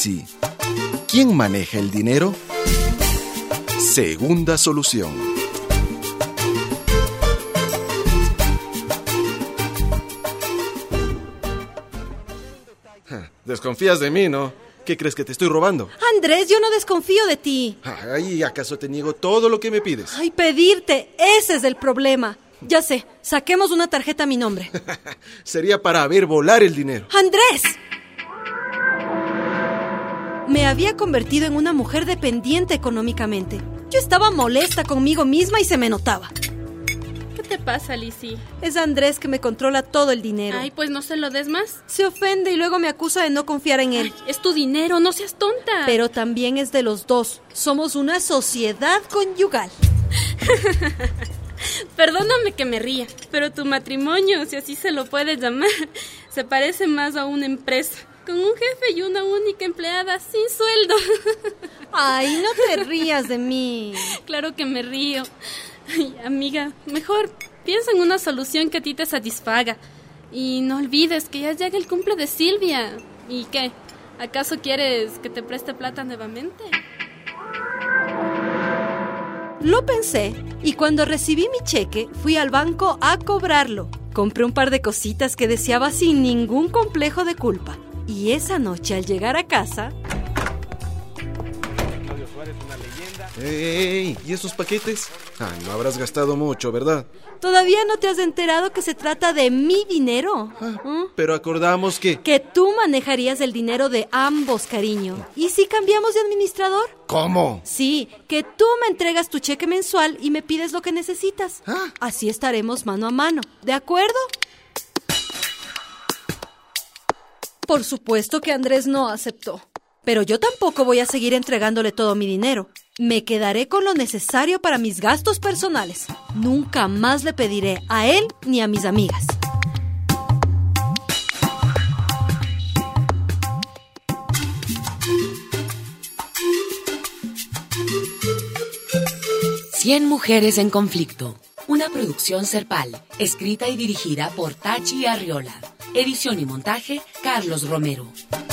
Lizzy. ¿Quién maneja el dinero? Segunda solución. Desconfías de mí, ¿no? ¿Qué crees, que te estoy robando? Andrés, yo no desconfío de ti. Ay, ¿acaso te niego todo lo que me pides? Ay, pedirte, ese es el problema. Ya sé, saquemos una tarjeta a mi nombre. Sería para ver volar el dinero. ¡Andrés! Me había convertido en una mujer dependiente económicamente. Yo estaba molesta conmigo misma y se me notaba. ¿Qué te pasa, Lizzy? Es Andrés que me controla todo el dinero. Ay, pues no se lo des más. Se ofende y luego me acusa de no confiar en él. Ay, es tu dinero, no seas tonta. Pero también es de los dos. Somos una sociedad conyugal. Perdóname que me ría, pero tu matrimonio, si así se lo puede llamar, se parece más a una empresa, con un jefe y una única empleada sin sueldo. Ay, no te rías de mí. Claro que me río. Ay, amiga, mejor piensa en una solución que a ti te satisfaga. Y no olvides que ya llega el cumple de Silvia. ¿Y qué? ¿Acaso quieres que te preste plata nuevamente? Lo pensé y cuando recibí mi cheque fui al banco a cobrarlo. Compré un par de cositas que deseaba sin ningún complejo de culpa. Y esa noche al llegar a casa... ¡Ey! ¿Y esos paquetes? No habrás gastado mucho, ¿verdad? ¿Todavía no te has enterado que se trata de mi dinero? Pero acordamos que... Que tú manejarías el dinero de ambos, cariño. ¿Y si cambiamos de administrador? ¿Cómo? Sí, que tú me entregas tu cheque mensual y me pides lo que necesitas. Así estaremos mano a mano. ¿De acuerdo? Por supuesto que Andrés no aceptó. Pero yo tampoco voy a seguir entregándole todo mi dinero. Me quedaré con lo necesario para mis gastos personales. Nunca más le pediré a él ni a mis amigas. Cien mujeres en conflicto. Una producción Serpal, escrita y dirigida por Tachi Arriola. Edición y montaje, Carlos Romero.